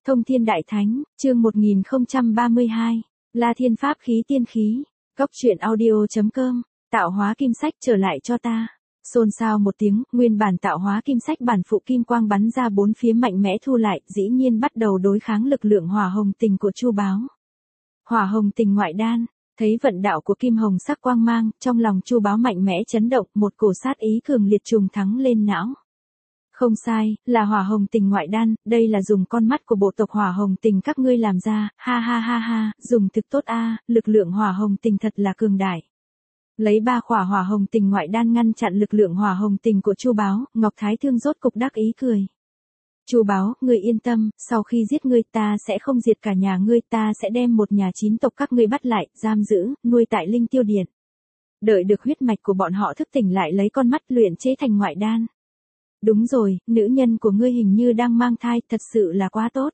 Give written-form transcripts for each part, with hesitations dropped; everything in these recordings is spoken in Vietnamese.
Thông Thiên Đại Thánh, chương 1032, La Thiên Pháp Khí Tiên Khí, Cốc truyện audio.com, tạo hóa kim sách trở lại cho ta. Xôn xao một tiếng, nguyên bản tạo hóa kim sách bản phụ kim quang bắn ra bốn phía mạnh mẽ thu lại, dĩ nhiên bắt đầu đối kháng lực lượng hỏa hồng tình của Chu Báo. Hỏa hồng tình ngoại đan, thấy vận đạo của kim hồng sắc quang mang, trong lòng Chu Báo mạnh mẽ chấn động, một cổ sát ý cường liệt trùng thắng lên não. Không sai, là hỏa hồng tình ngoại đan, đây là dùng con mắt của bộ tộc hỏa hồng tình các ngươi làm ra, ha ha ha ha, dùng thực tốt a, lực lượng hỏa hồng tình thật là cường đại. Lấy 3 khỏa hỏa hồng tình ngoại đan ngăn chặn lực lượng hỏa hồng tình của Chu Báo, Ngọc Thái Thương rốt cục đắc ý cười. Chu Báo, ngươi yên tâm, sau khi giết ngươi ta sẽ không diệt cả nhà ngươi, ta sẽ đem một nhà 9 tộc các ngươi bắt lại, giam giữ, nuôi tại Linh Tiêu Điện. Đợi được huyết mạch của bọn họ thức tỉnh lại lấy con mắt luyện chế thành ngoại đan. Đúng rồi, nữ nhân của ngươi hình như đang mang thai, thật sự là quá tốt.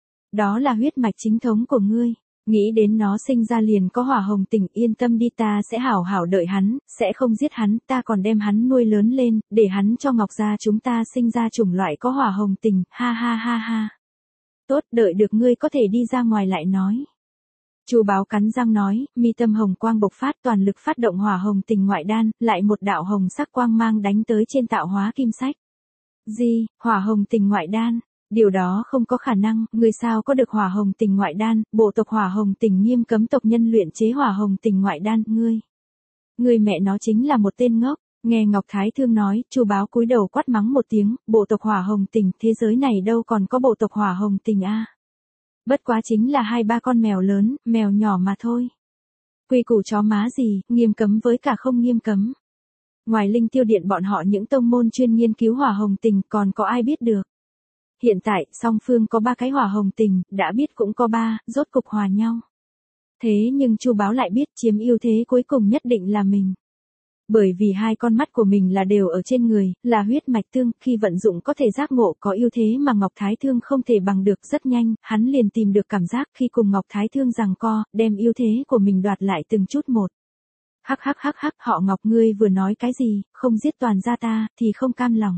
Đó là huyết mạch chính thống của ngươi. Nghĩ đến nó sinh ra liền có hỏa hồng tình, yên tâm đi, ta sẽ hảo hảo đợi hắn, sẽ không giết hắn, ta còn đem hắn nuôi lớn lên, để hắn cho Ngọc gia chúng ta sinh ra chủng loại có hỏa hồng tình, ha ha ha ha. Tốt, đợi được ngươi có thể đi ra ngoài lại nói. Chu Báo cắn răng nói, mi tâm hồng quang bộc phát, toàn lực phát động hỏa hồng tình ngoại đan, lại một đạo hồng sắc quang mang đánh tới trên tạo hóa kim sách. Gì, hỏa hồng tình ngoại đan? Điều đó không có khả năng, người sao có được hỏa hồng tình ngoại đan, bộ tộc hỏa hồng tình nghiêm cấm tộc nhân luyện chế hỏa hồng tình ngoại đan, ngươi mẹ nó chính là một tên ngốc. Nghe Ngọc Thái Thương nói, Chu Báo cúi đầu quát mắng một tiếng, bộ tộc hỏa hồng tình, thế giới này đâu còn có bộ tộc hỏa hồng tình a. Bất quá chính là 2-3 con mèo lớn, mèo nhỏ mà thôi. Quy củ chó má gì, nghiêm cấm với cả không nghiêm cấm. Ngoài Linh Tiêu Điện bọn họ những tông môn chuyên nghiên cứu hỏa hồng tình còn có ai biết được. Hiện tại, song phương có 3 cái hỏa hồng tình, đã biết cũng có 3, rốt cục hòa nhau. Thế nhưng Chu Báo lại biết chiếm ưu thế cuối cùng nhất định là mình. Bởi vì 2 con mắt của mình là đều ở trên người, là huyết mạch tương, khi vận dụng có thể giác ngộ có ưu thế mà Ngọc Thái Thương không thể bằng được, rất nhanh, hắn liền tìm được cảm giác khi cùng Ngọc Thái Thương giằng co, đem ưu thế của mình đoạt lại từng chút một. Hắc hắc hắc hắc, họ Ngọc ngươi vừa nói cái gì, không giết toàn gia ta, thì không cam lòng.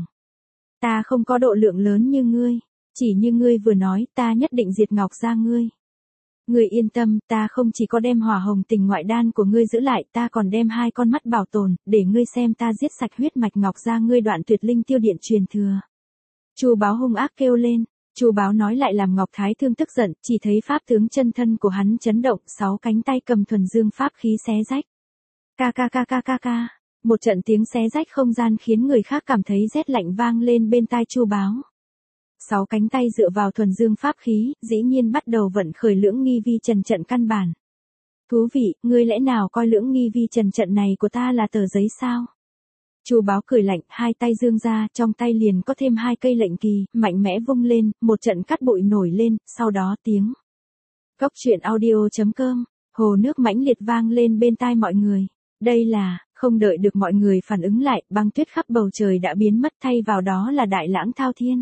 Ta không có độ lượng lớn như ngươi, chỉ như ngươi vừa nói, ta nhất định diệt Ngọc gia ngươi. Ngươi yên tâm, ta không chỉ có đem hỏa hồng tình ngoại đan của ngươi giữ lại, ta còn đem 2 con mắt bảo tồn, để ngươi xem ta giết sạch huyết mạch Ngọc gia ngươi, đoạn tuyệt Linh Tiêu Điện truyền thừa. Chu Báo hung ác kêu lên. Chu Báo nói lại làm Ngọc Thái Thương tức giận, chỉ thấy pháp tướng chân thân của hắn chấn động, 6 cánh tay cầm thuần dương pháp khí xé rách. Ca ca ca ca ca ca. Một trận tiếng xé rách không gian khiến người khác cảm thấy rét lạnh vang lên bên tai Chu Báo. 6 cánh tay dựa vào thuần dương pháp khí, dĩ nhiên bắt đầu vận khởi lưỡng nghi vi trần trận căn bản. Thú vị, ngươi lẽ nào coi lưỡng nghi vi trần trận này của ta là tờ giấy sao? Chu Báo cười lạnh, 2 tay giương ra, trong tay liền có thêm 2 cây lệnh kỳ, mạnh mẽ vung lên, một trận cát bụi nổi lên, sau đó tiếng. Cốc truyện audio.com, hồ nước mãnh liệt vang lên bên tai mọi người. Đây là, không đợi được mọi người phản ứng lại, băng tuyết khắp bầu trời đã biến mất, thay vào đó là đại lãng thao thiên.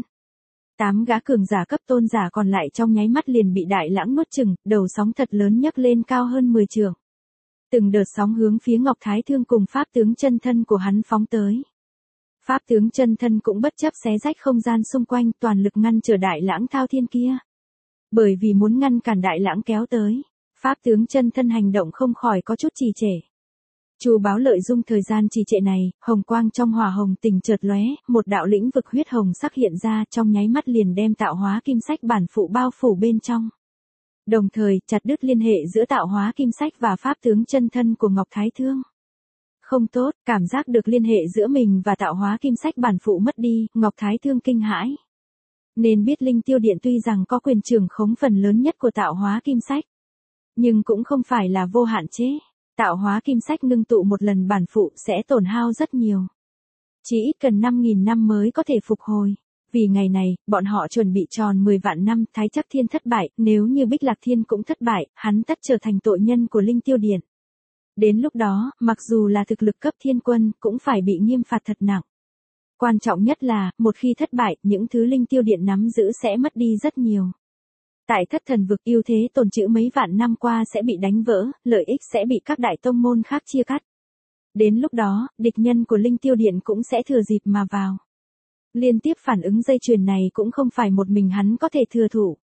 8 gã cường giả cấp tôn giả còn lại trong nháy mắt liền bị đại lãng nuốt chửng, đầu sóng thật lớn nhấc lên cao hơn 10 trượng. Từng đợt sóng hướng phía Ngọc Thái Thương cùng pháp tướng chân thân của hắn phóng tới. Pháp tướng chân thân cũng bất chấp xé rách không gian xung quanh, toàn lực ngăn trở đại lãng thao thiên kia. Bởi vì muốn ngăn cản đại lãng kéo tới, pháp tướng chân thân hành động không khỏi có chút trì trệ. Chu Báo lợi dụng thời gian trì trệ này, hồng quang trong hỏa hồng tình chợt lóe, một đạo lĩnh vực huyết hồng sắc hiện ra, trong nháy mắt liền đem tạo hóa kim sách bản phụ bao phủ bên trong. Đồng thời, chặt đứt liên hệ giữa tạo hóa kim sách và pháp tướng chân thân của Ngọc Thái Thương. Không tốt, cảm giác được liên hệ giữa mình và tạo hóa kim sách bản phụ mất đi, Ngọc Thái Thương kinh hãi. Nên biết Linh Tiêu Điện tuy rằng có quyền trưởng khống phần lớn nhất của tạo hóa kim sách, nhưng cũng không phải là vô hạn chế. Tạo hóa kim sách ngưng tụ một lần bản phụ sẽ tổn hao rất nhiều. Chỉ ít cần 5.000 năm mới có thể phục hồi. Vì ngày này, bọn họ chuẩn bị tròn 10 vạn năm, Thái Chắc Thiên thất bại, nếu như Bích Lạc Thiên cũng thất bại, hắn tất trở thành tội nhân của Linh Tiêu Điện. Đến lúc đó, mặc dù là thực lực cấp thiên quân, cũng phải bị nghiêm phạt thật nặng. Quan trọng nhất là, một khi thất bại, những thứ Linh Tiêu Điện nắm giữ sẽ mất đi rất nhiều. Tại Thất Thần Vực, ưu thế tồn trữ mấy vạn năm qua sẽ bị đánh vỡ, lợi ích sẽ bị các đại tông môn khác chia cắt. Đến lúc đó, địch nhân của Linh Tiêu Điện cũng sẽ thừa dịp mà vào. Liên tiếp phản ứng dây chuyền này cũng không phải một mình hắn có thể thừa thủ.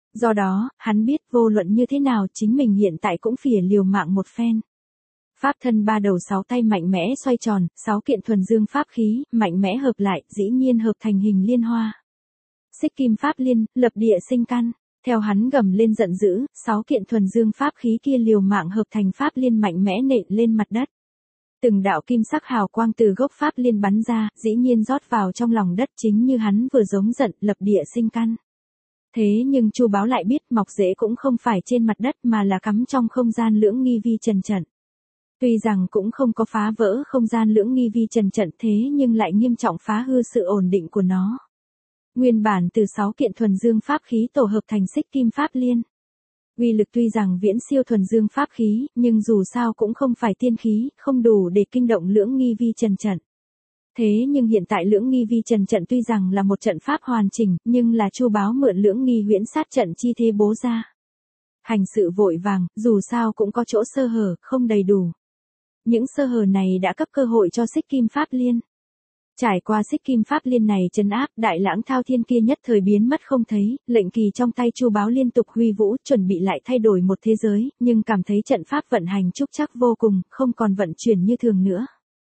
Do đó, hắn biết vô luận như thế nào chính mình hiện tại cũng phỉa liều mạng một phen. Pháp thân ba đầu sáu tay mạnh mẽ xoay tròn, sáu kiện thuần dương pháp khí, mạnh mẽ hợp lại, dĩ nhiên hợp thành hình liên hoa. Xích kim pháp liên, lập địa sinh căn. Theo hắn gầm lên giận dữ, sáu kiện thuần dương pháp khí kia liều mạng hợp thành pháp liên mạnh mẽ nện lên mặt đất. Từng đạo kim sắc hào quang từ gốc pháp liên bắn ra, dĩ nhiên rót vào trong lòng đất chính như hắn vừa giống giận, lập địa sinh căn. Thế nhưng Chu Báo lại biết mọc rễ cũng không phải trên mặt đất mà là cắm trong không gian lưỡng nghi vi trần trận. Tuy rằng cũng không có phá vỡ không gian lưỡng nghi vi trần trận thế nhưng lại nghiêm trọng phá hư sự ổn định của nó. Nguyên bản từ 6 kiện thuần dương pháp khí tổ hợp thành xích kim pháp liên. Uy lực tuy rằng viễn siêu thuần dương pháp khí, nhưng dù sao cũng không phải tiên khí, không đủ để kinh động lưỡng nghi vi trần trận. Thế nhưng hiện tại lưỡng nghi vi trần trận tuy rằng là một trận pháp hoàn chỉnh, nhưng là Chu Báo mượn lưỡng nghi huyễn sát trận chi thế bố ra. Hành sự vội vàng, dù sao cũng có chỗ sơ hở, không đầy đủ. Những sơ hở này đã cấp cơ hội cho xích kim pháp liên. Trải qua xích kim pháp liên này trấn áp, đại lãng thao thiên kia nhất thời biến mất không thấy, lệnh kỳ trong tay Chu Báo liên tục huy vũ, chuẩn bị lại thay đổi một thế giới, nhưng cảm thấy trận pháp vận hành trúc trắc vô cùng, không còn vận chuyển như thường nữa.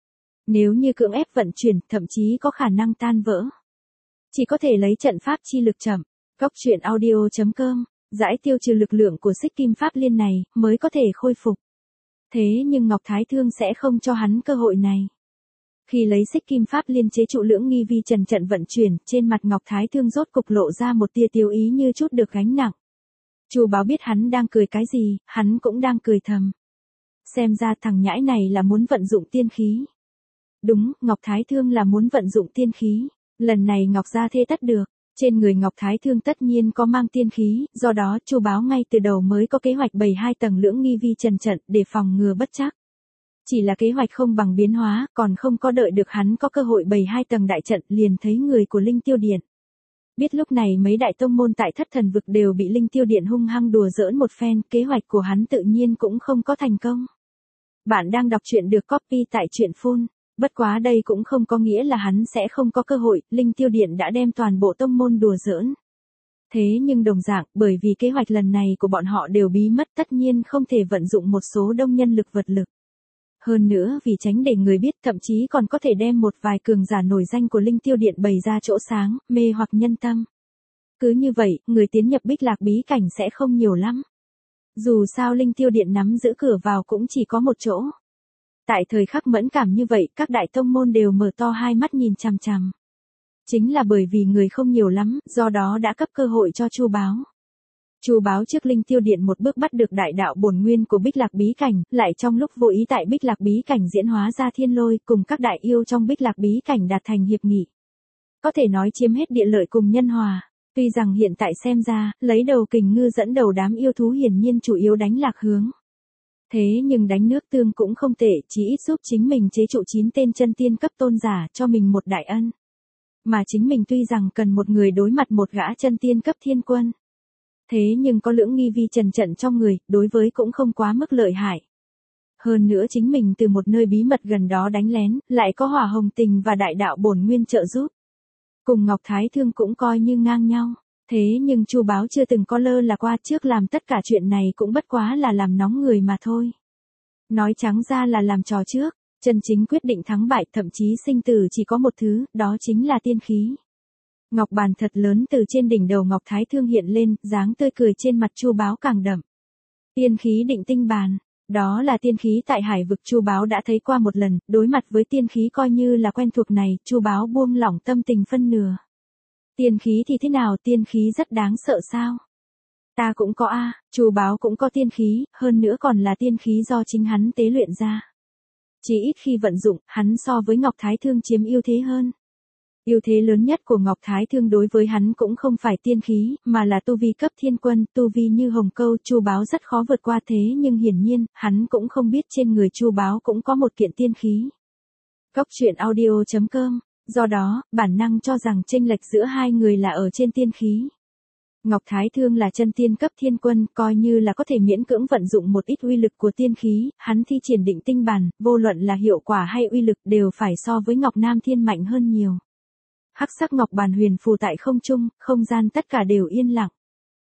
Nếu như cưỡng ép vận chuyển, thậm chí có khả năng tan vỡ. Chỉ có thể lấy trận pháp chi lực chậm. Góc truyện audio.com, giải tiêu trừ lực lượng của xích kim pháp liên này, mới có thể khôi phục. Thế nhưng Ngọc Thái Thương sẽ không cho hắn cơ hội này. Khi lấy xích kim pháp liên chế trụ lưỡng nghi vi trần trận vận chuyển, trên mặt Ngọc Thái Thương rốt cục lộ ra một tia tiêu ý như chút được gánh nặng. Chu Báo biết hắn đang cười cái gì, hắn cũng đang cười thầm. Xem ra thằng nhãi này là muốn vận dụng tiên khí. Đúng, Ngọc Thái Thương là muốn vận dụng tiên khí. Lần này Ngọc gia thê tất được. Trên người Ngọc Thái Thương tất nhiên có mang tiên khí, do đó Chu Báo ngay từ đầu mới có kế hoạch bày 2 tầng lưỡng nghi vi trần trận để phòng ngừa bất trắc. Chỉ là kế hoạch không bằng biến hóa, còn không có đợi được hắn có cơ hội bày 2 tầng đại trận liền thấy người của Linh Tiêu Điện. Biết lúc này mấy đại tông môn tại Thất Thần Vực đều bị Linh Tiêu Điện hung hăng đùa giỡn một phen, kế hoạch của hắn tự nhiên cũng không có thành công. Bạn đang đọc truyện được copy tại truyện Phun. Bất quá đây cũng không có nghĩa là hắn sẽ không có cơ hội, Linh Tiêu Điện đã đem toàn bộ tông môn đùa giỡn. Thế nhưng đồng dạng, bởi vì kế hoạch lần này của bọn họ đều bí mất tất nhiên không thể vận dụng một số đông nhân lực vật lực. Hơn nữa vì tránh để người biết thậm chí còn có thể đem một vài cường giả nổi danh của Linh Tiêu Điện bày ra chỗ sáng, mê hoặc nhân tâm. Cứ như vậy, người tiến nhập Bích Lạc bí cảnh sẽ không nhiều lắm. Dù sao Linh Tiêu Điện nắm giữ cửa vào cũng chỉ có một chỗ. Tại thời khắc mẫn cảm như vậy, các đại tông môn đều mở to hai mắt nhìn chằm chằm. Chính là bởi vì người không nhiều lắm, do đó đã cấp cơ hội cho Chu Báo. Chu Báo trước Linh Tiêu Điện một bước bắt được đại đạo bổn nguyên của Bích Lạc bí cảnh, lại trong lúc vô ý tại Bích Lạc bí cảnh diễn hóa ra thiên lôi, cùng các đại yêu trong Bích Lạc bí cảnh đạt thành hiệp nghị. Có thể nói chiếm hết địa lợi cùng nhân hòa. Tuy rằng hiện tại xem ra, lấy đầu kình ngư dẫn đầu đám yêu thú hiển nhiên chủ yếu đánh lạc hướng. Thế nhưng đánh nước tương cũng không tệ, chỉ ít giúp chính mình chế trụ 9 tên chân tiên cấp tôn giả cho mình một đại ân. Mà chính mình tuy rằng cần một người đối mặt một gã chân tiên cấp thiên quân. Thế nhưng có lưỡng nghi vi trần trận trong người, đối với cũng không quá mức lợi hại. Hơn nữa chính mình từ một nơi bí mật gần đó đánh lén, lại có Hỏa Hồng Tình và đại đạo bổn nguyên trợ giúp. Cùng Ngọc Thái Thương cũng coi như ngang nhau. Thế nhưng Chu Báo chưa từng có lơ là qua, trước làm tất cả chuyện này cũng bất quá là làm nóng người mà thôi. Nói trắng ra là làm trò trước, chân chính quyết định thắng bại thậm chí sinh tử chỉ có một thứ, đó chính là tiên khí. Ngọc bàn thật lớn từ trên đỉnh đầu Ngọc Thái Thương hiện lên, dáng tươi cười trên mặt Chu Báo càng đậm. Tiên khí định tinh bàn, đó là tiên khí tại Hải Vực Chu Báo đã thấy qua một lần, đối mặt với tiên khí coi như là quen thuộc này, Chu Báo buông lỏng tâm tình phân nửa. Tiên khí thì thế nào, tiên khí rất đáng sợ sao? Ta cũng có a, Chu Báo cũng có tiên khí, hơn nữa còn là tiên khí do chính hắn tế luyện ra. Chỉ ít khi vận dụng, hắn so với Ngọc Thái Thương chiếm ưu thế hơn. Ưu thế lớn nhất của Ngọc Thái Thương đối với hắn cũng không phải tiên khí, mà là tu vi cấp thiên quân, tu vi như hồng câu, Chu Báo rất khó vượt qua thế nhưng hiển nhiên, hắn cũng không biết trên người Chu Báo cũng có một kiện tiên khí. Góc truyện audio.com, do đó, bản năng cho rằng chênh lệch giữa hai người là ở trên tiên khí. Ngọc Thái Thương là chân tiên cấp thiên quân, coi như là có thể miễn cưỡng vận dụng một ít uy lực của tiên khí, hắn thi triển định tinh bàn, vô luận là hiệu quả hay uy lực đều phải so với Ngọc Nam Thiên mạnh hơn nhiều. Hắc sắc ngọc bàn huyền phù tại không trung, không gian tất cả đều yên lặng.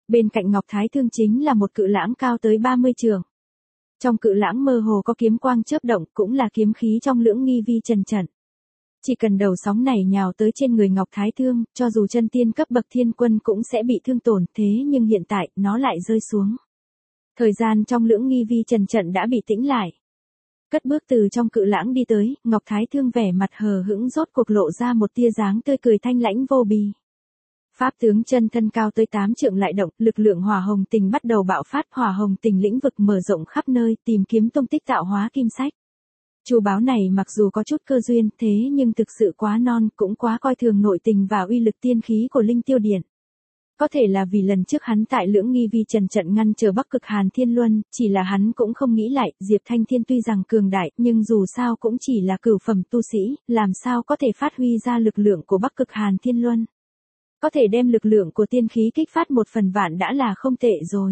Bên cạnh Ngọc Thái Thương chính là một cự lãng cao tới 30 trượng. Trong cự lãng mơ hồ có kiếm quang chớp động, cũng là kiếm khí trong lưỡng nghi vi trần trận. Chỉ cần đầu sóng này nhào tới trên người Ngọc Thái Thương, cho dù chân tiên cấp bậc thiên quân cũng sẽ bị thương tổn, thế nhưng hiện tại, nó lại rơi xuống. Thời gian trong lưỡng nghi vi trần trận đã bị tĩnh lại. Cất bước từ trong cự lãng đi tới, Ngọc Thái Thương vẻ mặt hờ hững rốt cuộc lộ ra một tia dáng tươi cười thanh lãnh vô bì. Pháp tướng chân thân cao tới 8 trượng lại động, lực lượng hỏa hồng tình bắt đầu bạo phát, hỏa hồng tình lĩnh vực mở rộng khắp nơi, tìm kiếm tung tích tạo hóa kim sách. Chu báo này mặc dù có chút cơ duyên, thế nhưng thực sự quá non, cũng quá coi thường nội tình và uy lực tiên khí của Linh Tiêu Điện. Có thể là vì lần trước hắn tại lưỡng nghi vi trần trận ngăn chờ Bắc Cực Hàn Thiên Luân, chỉ là hắn cũng không nghĩ lại, Diệp Thanh Thiên tuy rằng cường đại, nhưng dù sao cũng chỉ là cửu phẩm tu sĩ, làm sao có thể phát huy ra lực lượng của Bắc Cực Hàn Thiên Luân. Có thể đem lực lượng của tiên khí kích phát 1/1000 đã là không tệ rồi.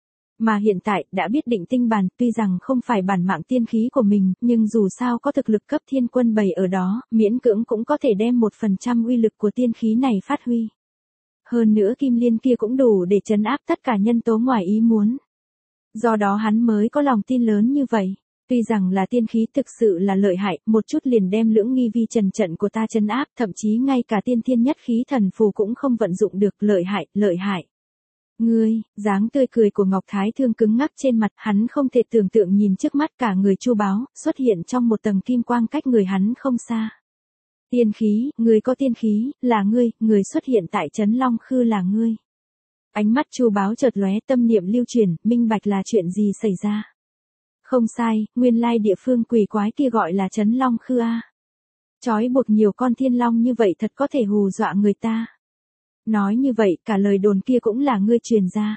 Mà hiện tại, đã biết định tinh bàn, tuy rằng không phải bản mạng tiên khí của mình, nhưng dù sao có thực lực cấp thiên quân bày ở đó, miễn cưỡng cũng có thể đem 1% uy lực của tiên khí này phát huy. Hơn nữa kim liên kia cũng đủ để trấn áp tất cả nhân tố ngoài ý muốn. Do đó hắn mới có lòng tin lớn như vậy. Tuy rằng là tiên khí thực sự là lợi hại, một chút liền đem lưỡng nghi vi trần trận của ta trấn áp, thậm chí ngay cả tiên thiên nhất khí thần phù cũng không vận dụng được, lợi hại, lợi hại. Ngươi, dáng tươi cười của Ngọc Thái Thương cứng ngắc trên mặt, hắn không thể tưởng tượng nhìn trước mắt cả người Chu báo, xuất hiện trong một tầng kim quang cách người hắn không xa. Tiên khí, người có tiên khí, là ngươi, người xuất hiện tại Trấn Long Khư là ngươi. Ánh mắt Chu báo chợt lóe, tâm niệm lưu chuyển, minh bạch là chuyện gì xảy ra. Không sai, nguyên lai địa phương quỷ quái kia gọi là Trấn Long Khư a. Chói buộc nhiều con thiên long như vậy thật có thể hù dọa người ta. Nói như vậy, cả lời đồn kia cũng là ngươi truyền ra.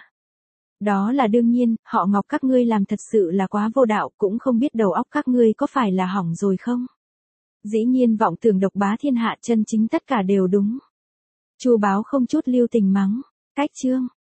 Đó là đương nhiên, họ Ngọc các ngươi làm thật sự là quá vô đạo, cũng không biết đầu óc các ngươi có phải là hỏng rồi không. Dĩ nhiên vọng tưởng độc bá thiên hạ, chân chính tất cả đều đúng. Chu báo không chút lưu tình mắng, cách chương.